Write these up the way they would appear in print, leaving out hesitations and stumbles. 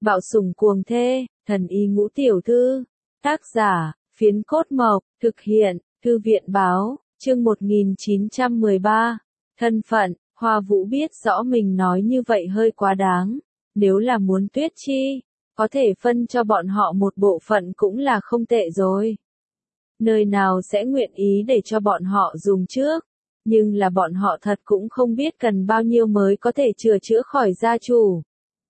Bạo sủng cuồng thê, thần y ngũ tiểu thư. Tác giả, Phiến Cốt Mộc, thực hiện, Thư viện báo, chương 1913. Thân phận, Hoa Vũ biết rõ mình nói như vậy hơi quá đáng. Nếu là muốn Tuyết Chi, có thể phân cho bọn họ một bộ phận cũng là không tệ rồi. Nơi nào sẽ nguyện ý để cho bọn họ dùng trước. Nhưng là bọn họ thật cũng không biết cần bao nhiêu mới có thể chữa khỏi gia chủ.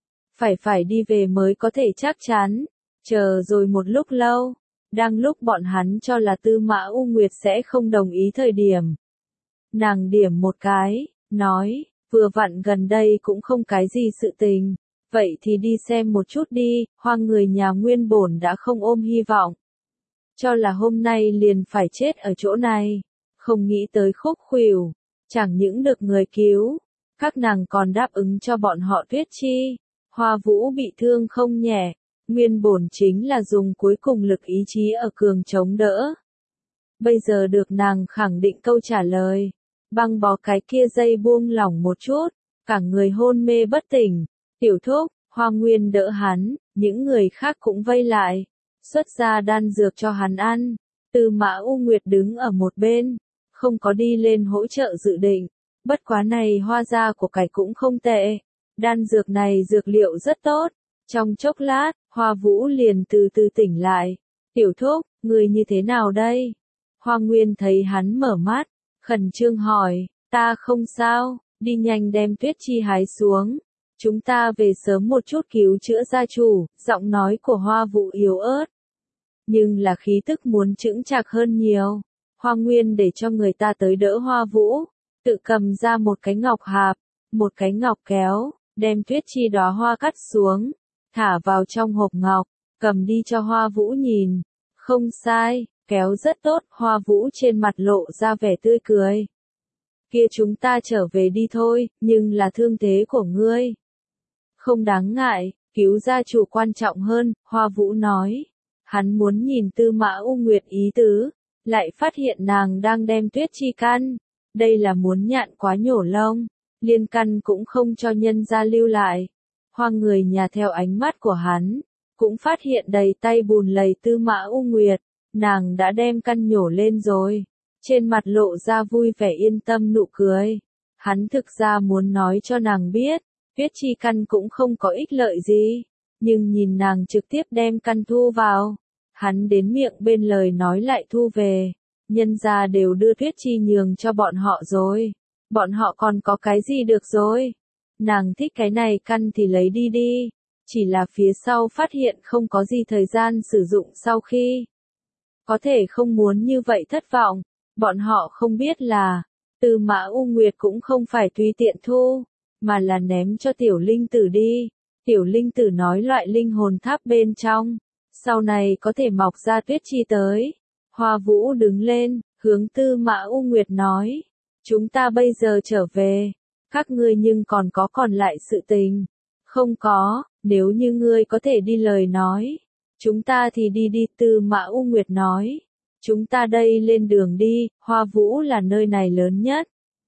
Phải đi về mới có thể chắc chắn. Chờ rồi một lúc lâu. Đang lúc bọn hắn cho là Tư Mã U Nguyệt sẽ không đồng ý thời điểm. Nàng điểm một cái, nói, vừa vặn gần đây cũng không cái gì sự tình. Vậy thì đi xem một chút đi, Hoang người nhà nguyên bổn đã không ôm hy vọng. Cho là hôm nay liền phải chết ở chỗ này. Không nghĩ tới khúc khuỷu, chẳng những được người cứu, các nàng còn đáp ứng cho bọn họ Tuyết Chi. Hoa Vũ bị thương không nhẹ, nguyên bổn chính là dùng cuối cùng lực ý chí ở cường chống đỡ. Bây giờ được nàng khẳng định câu trả lời, băng bó cái kia dây buông lỏng một chút, cả người hôn mê bất tỉnh. Tiểu thúc, Hoa Nguyên đỡ hắn, những người khác cũng vây lại, xuất ra đan dược cho hắn ăn. Tư Mã U Nguyệt đứng ở một bên, không có đi lên hỗ trợ dự định. Bất quá này hoa da của cải cũng không tệ. Đan dược này dược liệu rất tốt. Trong chốc lát, Hoa Vũ liền từ từ tỉnh lại. Tiểu thúc, người như thế nào đây? Hoa Nguyên thấy hắn mở mắt, khẩn trương hỏi, ta không sao, đi nhanh đem Tuyết Chi hái xuống. Chúng ta về sớm một chút cứu chữa gia chủ, giọng nói của Hoa Vũ yếu ớt. Nhưng là khí tức muốn chững chạc hơn nhiều. Hoa Nguyên để cho người ta tới đỡ Hoa Vũ, tự cầm ra một cái ngọc hạp, một cái ngọc kéo, đem Tuyết Chi đóa hoa cắt xuống, thả vào trong hộp ngọc, cầm đi cho Hoa Vũ nhìn. Không sai, kéo rất tốt, Hoa Vũ trên mặt lộ ra vẻ tươi cười. Kia chúng ta trở về đi thôi, nhưng là thương thế của ngươi. Không đáng ngại, cứu gia chủ quan trọng hơn, Hoa Vũ nói. Hắn muốn nhìn Tư Mã U Nguyệt ý tứ, lại phát hiện nàng đang đem Tuyết Chi căn. Đây là muốn nhạn quá nhổ lông, liên căn cũng không cho nhân gia lưu lại. Hoang người nhà theo ánh mắt của hắn, cũng phát hiện đầy tay bùn lầy Tư Mã U Nguyệt, nàng đã đem căn nhổ lên rồi. Trên mặt lộ ra vui vẻ yên tâm nụ cười. Hắn thực ra muốn nói cho nàng biết, Tuyết Chi căn cũng không có ích lợi gì, nhưng nhìn nàng trực tiếp đem căn thu vào. Hắn đến miệng bên lời nói lại thu về, nhân gia đều đưa Tuyết Chi nhường cho bọn họ rồi, bọn họ còn có cái gì được rồi. Nàng thích cái này căn thì lấy đi đi, chỉ là phía sau phát hiện không có gì thời gian sử dụng sau khi. Có thể không muốn như vậy thất vọng, bọn họ không biết là, Tư Mã U Nguyệt cũng không phải tùy tiện thu, mà là ném cho tiểu linh tử đi. Tiểu linh tử nói loại linh hồn tháp bên trong, sau này có thể mọc ra Tuyết Chi tới. Hoa Vũ đứng lên, hướng Tư Mã U Nguyệt nói, chúng ta bây giờ trở về, các ngươi nhưng còn lại sự tình. Không có, nếu như ngươi có thể đi lời nói, chúng ta thì đi. Tư Mã U Nguyệt nói, chúng ta đây lên đường đi, Hoa Vũ là nơi này lớn nhất.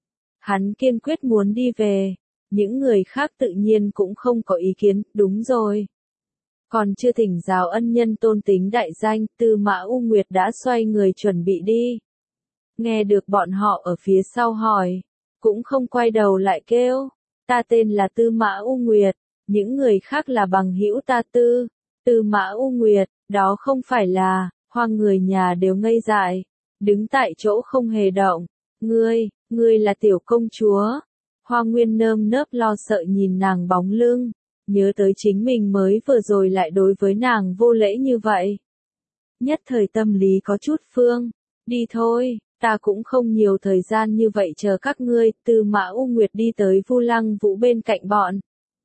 Hắn kiên quyết muốn đi về, những người khác tự nhiên cũng không có ý kiến, đúng rồi. Còn chưa thỉnh giáo ân nhân tôn tính đại danh, Tư Mã U Nguyệt đã xoay người chuẩn bị đi. Nghe được bọn họ ở phía sau hỏi, cũng không quay đầu lại kêu, ta tên là Tư Mã U Nguyệt, những người khác là bằng hữu ta Tư Mã U Nguyệt, đó không phải là, Hoang người nhà đều ngây dại, đứng tại chỗ không hề động. Ngươi là tiểu công chúa. Hoa Nguyên nơm nớp lo sợ nhìn nàng bóng lưng, nhớ tới chính mình mới vừa rồi lại đối với nàng vô lễ như vậy. Nhất thời tâm lý có chút phương, đi thôi, ta cũng không nhiều thời gian như vậy chờ các ngươi. Tư Mã U Nguyệt đi tới Vu Lăng Vũ bên cạnh bọn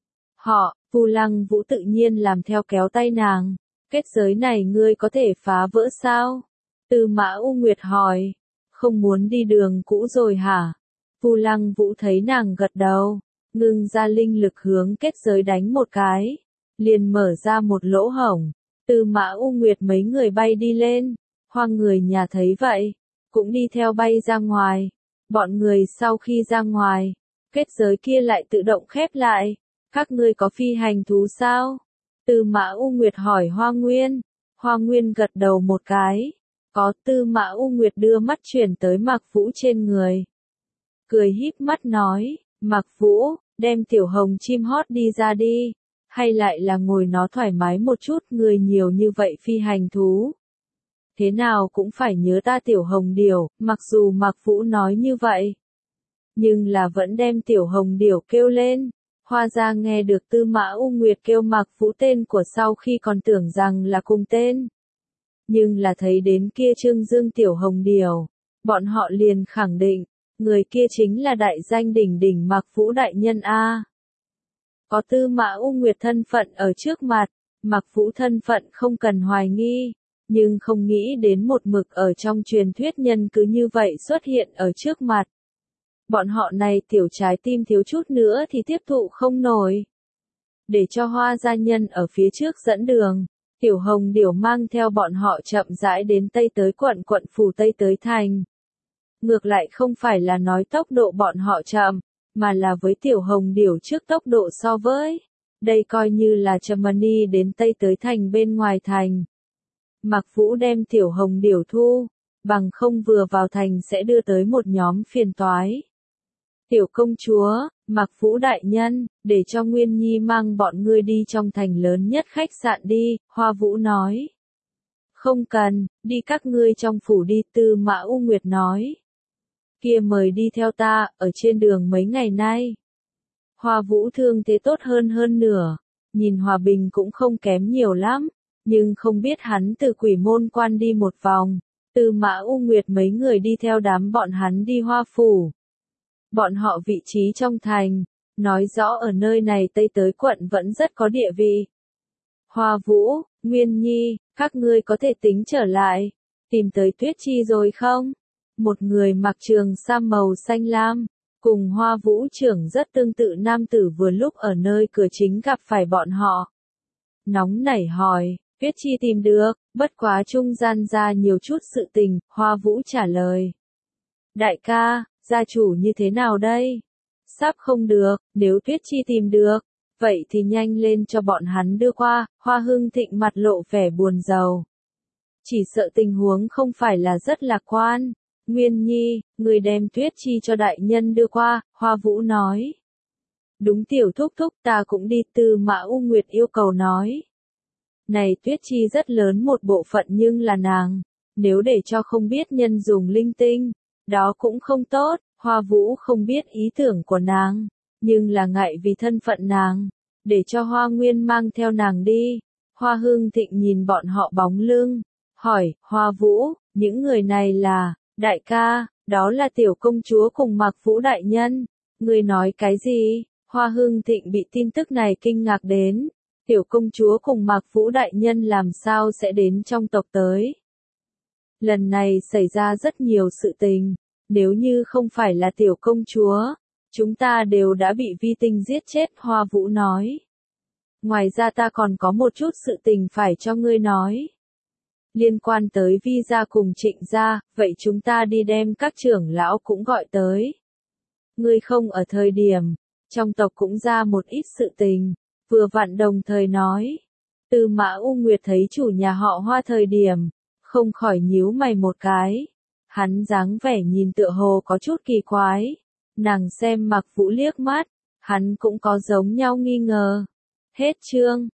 họ, Vu Lăng Vũ tự nhiên làm theo kéo tay nàng. Kết giới này ngươi có thể phá vỡ sao? Tư Mã U Nguyệt hỏi, không muốn đi đường cũ rồi hả? Vu Lăng Vũ thấy nàng gật đầu, ngưng ra linh lực hướng kết giới đánh một cái, liền mở ra một lỗ hổng. Tư Mã U Nguyệt mấy người bay đi lên, Hoang người nhà thấy vậy, cũng đi theo bay ra ngoài. Bọn người sau khi ra ngoài, kết giới kia lại tự động khép lại. Các ngươi có phi hành thú sao? Tư Mã U Nguyệt hỏi Hoa Nguyên. Hoa Nguyên gật đầu một cái. Có. Tư Mã U Nguyệt đưa mắt chuyển tới Mạc Vũ trên người. Cười híp mắt nói, Mạc Vũ, đem tiểu hồng chim hót đi ra đi. Hay lại là ngồi nó thoải mái một chút, người nhiều như vậy phi hành thú. Thế nào cũng phải nhớ ta tiểu hồng điểu, mặc dù Mạc Vũ nói như vậy. Nhưng là vẫn đem tiểu hồng điểu kêu lên. Hoa gia nghe được Tư Mã U Nguyệt kêu Mạc Vũ tên của sau khi còn tưởng rằng là cùng tên. Nhưng là thấy đến kia trương dương tiểu hồng điểu. Bọn họ liền khẳng định, người kia chính là đại danh đỉnh đỉnh Mạc Vũ đại nhân A. Có Tư Mã U Nguyệt thân phận ở trước mặt, Mạc Vũ thân phận không cần hoài nghi. Nhưng không nghĩ đến một mực ở trong truyền thuyết nhân cứ như vậy xuất hiện ở trước mặt. Bọn họ này tiểu trái tim thiếu chút nữa thì tiếp thụ không nổi. Để cho Hoa gia nhân ở phía trước dẫn đường, tiểu hồng điểu mang theo bọn họ chậm rãi đến Tây tới quận phủ Tây tới thành. Ngược lại không phải là nói tốc độ bọn họ chậm, mà là với tiểu hồng điểu trước tốc độ so với. Đây coi như là Germany đến Tây tới thành bên ngoài thành. Mạc Vũ đem tiểu hồng điểu thu, bằng không vừa vào thành sẽ đưa tới một nhóm phiền toái. Tiểu công chúa, Mạc Vũ đại nhân, để cho Nguyên Nhi mang bọn ngươi đi trong thành lớn nhất khách sạn đi, Hoa Vũ nói. Không cần, đi các ngươi trong phủ đi, Tư Mã U Nguyệt nói. Kia mời đi theo ta, ở trên đường mấy ngày nay. Hoa Vũ thương thế tốt hơn nửa, nhìn hòa bình cũng không kém nhiều lắm, nhưng không biết hắn từ quỷ môn quan đi một vòng, Tư Mã U Nguyệt mấy người đi theo đám bọn hắn đi Hoa phủ. Bọn họ vị trí trong thành, nói rõ ở nơi này Tây tới quận vẫn rất có địa vị. Hoa Vũ, Nguyên Nhi, các ngươi có thể tính trở lại, tìm tới Tuyết Chi rồi không? Một người mặc trường sam màu xanh lam, cùng Hoa Vũ trưởng rất tương tự nam tử vừa lúc ở nơi cửa chính gặp phải bọn họ. Nóng nảy hỏi, Tuyết Chi tìm được, bất quá trung gian ra nhiều chút sự tình, Hoa Vũ trả lời. Đại ca, gia chủ như thế nào đây? Sắp không được, nếu Tuyết Chi tìm được, vậy thì nhanh lên cho bọn hắn đưa qua, Hoa Hưng Thịnh mặt lộ vẻ buồn rầu. Chỉ sợ tình huống không phải là rất lạc quan. Nguyên Nhi, người đem Tuyết Chi cho đại nhân đưa qua, Hoa Vũ nói. Đúng tiểu thúc thúc ta cũng đi, Tư Mã U Nguyệt yêu cầu nói. Này Tuyết Chi rất lớn một bộ phận nhưng là nàng, nếu để cho không biết nhân dùng linh tinh, đó cũng không tốt, Hoa Vũ không biết ý tưởng của nàng, nhưng là ngại vì thân phận nàng, để cho Hoa Nguyên mang theo nàng đi. Hoa Hưng Thịnh nhìn bọn họ bóng lưng, hỏi, Hoa Vũ, những người này là, đại ca, đó là tiểu công chúa cùng Mạc Vũ đại nhân, người nói cái gì? Hoa Hưng Thịnh bị tin tức này kinh ngạc đến, tiểu công chúa cùng Mạc Vũ đại nhân làm sao sẽ đến trong tộc tới? Lần này xảy ra rất nhiều sự tình, nếu như không phải là tiểu công chúa, chúng ta đều đã bị vi tinh giết chết, Hoa Vũ nói. Ngoài ra ta còn có một chút sự tình phải cho ngươi nói. Liên quan tới Vi gia cùng Trịnh gia, vậy chúng ta đi đem các trưởng lão cũng gọi tới. Ngươi không ở thời điểm, trong tộc cũng ra một ít sự tình, vừa vặn đồng thời nói. Tư Mã U Nguyệt thấy chủ nhà họ Hoa thời điểm, không khỏi nhíu mày một cái. Hắn dáng vẻ nhìn tựa hồ có chút kỳ quái. Nàng xem Mạc Vũ liếc mắt, hắn cũng có giống nhau nghi ngờ. Hết chương.